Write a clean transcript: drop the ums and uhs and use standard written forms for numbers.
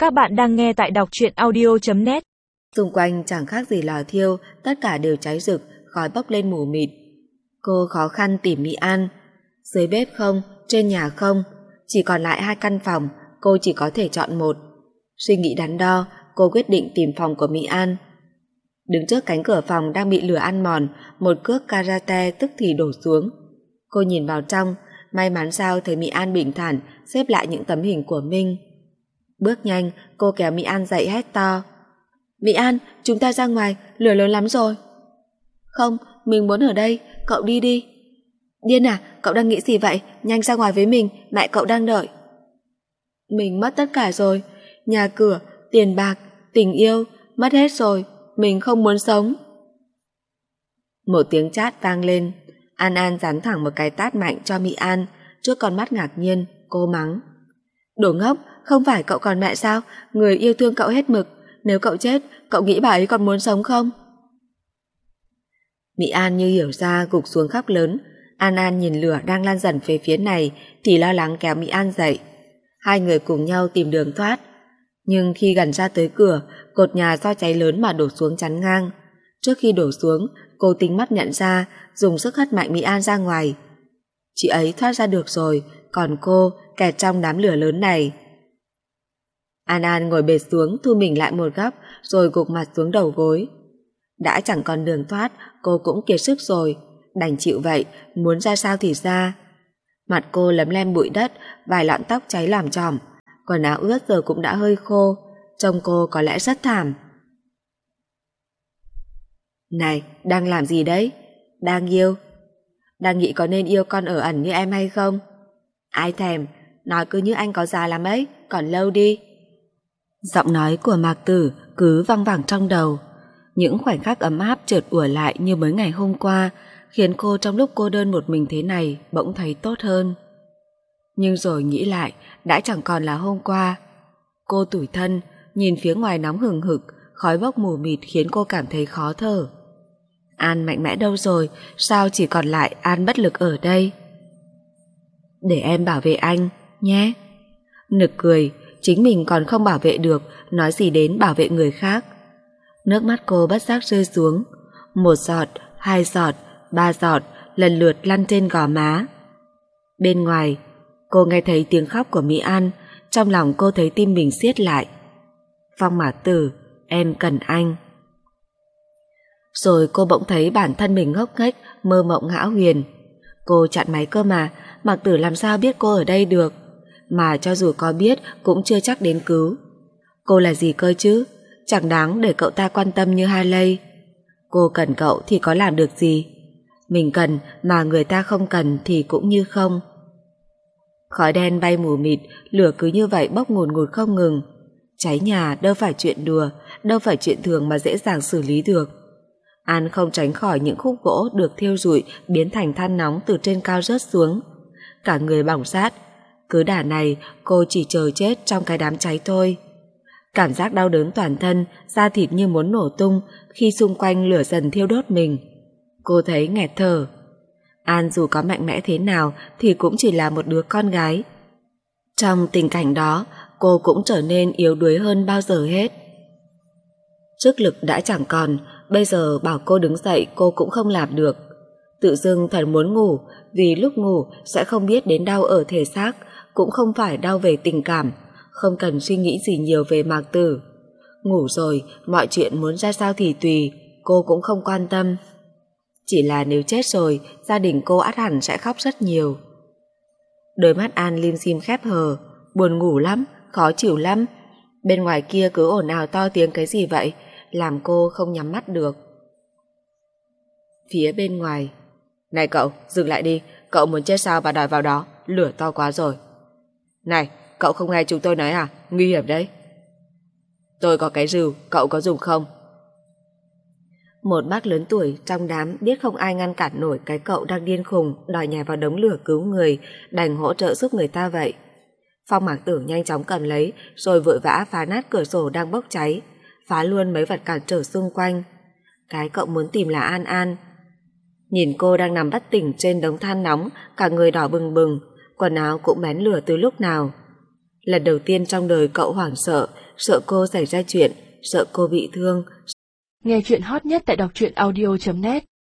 Các bạn đang nghe tại đọc truyện audio.net. Xung quanh chẳng khác gì lò thiêu, tất cả đều cháy rực, khói bốc lên mù mịt. Cô khó khăn tìm Mỹ An. Dưới bếp không, trên nhà không, chỉ còn lại 2 căn phòng, cô chỉ có thể chọn một. Suy nghĩ đắn đo, cô quyết định tìm phòng của Mỹ An. Đứng trước cánh cửa phòng đang bị lửa ăn mòn, một cước karate tức thì đổ xuống. Cô nhìn vào trong, may mắn sao thấy Mỹ An bình thản xếp lại những tấm hình của Minh. Bước nhanh, cô kéo Mỹ An dậy hét to: Mỹ An, chúng ta ra ngoài, lửa lớn lắm rồi. Không, mình muốn ở đây, cậu đi đi. Điên à, cậu đang nghĩ gì vậy? Nhanh ra ngoài với mình, mẹ cậu đang đợi. Mình mất tất cả rồi, nhà cửa, tiền bạc, tình yêu, mất hết rồi, mình không muốn sống. Một tiếng chát vang lên, An An giáng thẳng một cái tát mạnh cho Mỹ An. Trước con mắt ngạc nhiên, cô mắng: Đồ ngốc, không phải cậu còn mẹ sao? Người yêu thương cậu hết mực, nếu cậu chết, cậu nghĩ bà ấy còn muốn sống không? Mỹ An như hiểu ra gục xuống khóc lớn. An An nhìn lửa đang lan dần về phía này thì lo lắng kéo Mỹ An dậy. Hai người cùng nhau tìm đường thoát. Nhưng khi gần ra tới cửa, cột nhà do cháy lớn mà đổ xuống chắn ngang. Trước khi đổ xuống, cô tinh mắt nhận ra, dùng sức hất mạnh Mỹ An ra ngoài. Chị ấy thoát ra được rồi, còn cô kẹt trong đám lửa lớn này. An An ngồi bệt xuống, thu mình lại một góc rồi gục mặt xuống đầu gối. Đã chẳng còn đường thoát, cô cũng kiệt sức rồi, đành chịu vậy, muốn ra sao thì ra. Mặt cô lấm lem bụi đất, vài lọn tóc cháy lòm chòm, quần áo ướt giờ cũng đã hơi khô, trông cô có lẽ rất thảm. Này, đang làm gì đấy? Đang yêu. Đang nghĩ có nên yêu con ở ẩn như em hay không? Ai thèm, nói cứ như anh có già lắm ấy, còn lâu đi. Giọng nói của Mạc Tử cứ văng vẳng trong đầu. Những khoảnh khắc ấm áp chợt ùa lại như mới ngày hôm qua, khiến cô trong lúc cô đơn một mình thế này bỗng thấy tốt hơn. Nhưng rồi nghĩ lại, đã chẳng còn là hôm qua. Cô tủi thân, nhìn phía ngoài nóng hừng hực, khói bốc mù mịt khiến cô cảm thấy khó thở. An mạnh mẽ đâu rồi, sao chỉ còn lại An bất lực ở đây? Để em bảo vệ anh, nhé. Nực cười, chính mình còn không bảo vệ được, nói gì đến bảo vệ người khác. Nước mắt cô bất giác rơi xuống, 1 giọt, 2 giọt, 3 giọt, lần lượt lăn trên gò má. Bên ngoài, cô nghe thấy tiếng khóc của Mỹ An, trong lòng cô thấy tim mình siết lại. Phong Mạc Tử, em cần anh. Rồi cô bỗng thấy bản thân mình ngốc nghếch, mơ mộng hão huyền. Cô chặn máy cơ mà, Mạc Tử làm sao biết cô ở đây được? Mà cho dù có biết cũng chưa chắc đến cứu. Cô là gì cơ chứ? Chẳng đáng để cậu ta quan tâm như Harley. Cô cần cậu thì có làm được gì? Mình cần mà người ta không cần thì cũng như không. Khói đen bay mù mịt, lửa cứ như vậy bốc ngùn ngụt không ngừng. Cháy nhà đâu phải chuyện đùa, đâu phải chuyện thường mà dễ dàng xử lý được. An không tránh khỏi những khúc gỗ được thiêu rụi biến thành than nóng từ trên cao rớt xuống. Cả người bỏng rát. Cứ đà này cô chỉ chờ chết trong cái đám cháy thôi. Cảm giác đau đớn toàn thân, da thịt như muốn nổ tung khi xung quanh lửa dần thiêu đốt mình. Cô thấy nghẹt thở. An dù có mạnh mẽ thế nào thì cũng chỉ là một đứa con gái. Trong tình cảnh đó, cô cũng trở nên yếu đuối hơn bao giờ hết. Sức lực đã chẳng còn, bây giờ bảo cô đứng dậy cô cũng không làm được. Tự dưng thật muốn ngủ, vì lúc ngủ sẽ không biết đến đau ở thể xác, cũng không phải đau về tình cảm, không cần suy nghĩ gì nhiều về Mạc Tử. Ngủ rồi, mọi chuyện muốn ra sao thì tùy, cô cũng không quan tâm. Chỉ là nếu chết rồi, gia đình cô ắt hẳn sẽ khóc rất nhiều. Đôi mắt An lim dim khép hờ, buồn ngủ lắm, khó chịu lắm. Bên ngoài kia cứ ồn ào to tiếng cái gì vậy, làm cô không nhắm mắt được. Phía bên ngoài: Này cậu, dừng lại đi, cậu muốn chết sao mà đòi vào đó, lửa to quá rồi. Này, cậu không nghe chúng tôi nói à, nguy hiểm đấy. Tôi có cái rìu, cậu có dùng không? Một bác lớn tuổi trong đám biết không ai ngăn cản nổi cái cậu đang điên khùng đòi nhảy vào đống lửa cứu người, đành hỗ trợ giúp người ta vậy. Phong Mạc Tử nhanh chóng cầm lấy rồi vội vã phá nát cửa sổ đang bốc cháy, phá luôn mấy vật cản trở xung quanh. Cái cậu muốn tìm là An An. Nhìn cô đang nằm bất tỉnh trên đống than nóng, cả người đỏ bừng bừng, quần áo cũng bén lửa từ lúc nào. Lần đầu tiên trong đời cậu hoảng sợ, sợ cô xảy ra chuyện, sợ cô bị thương. Nghe chuyện hot nhất tại đọc truyện audio.net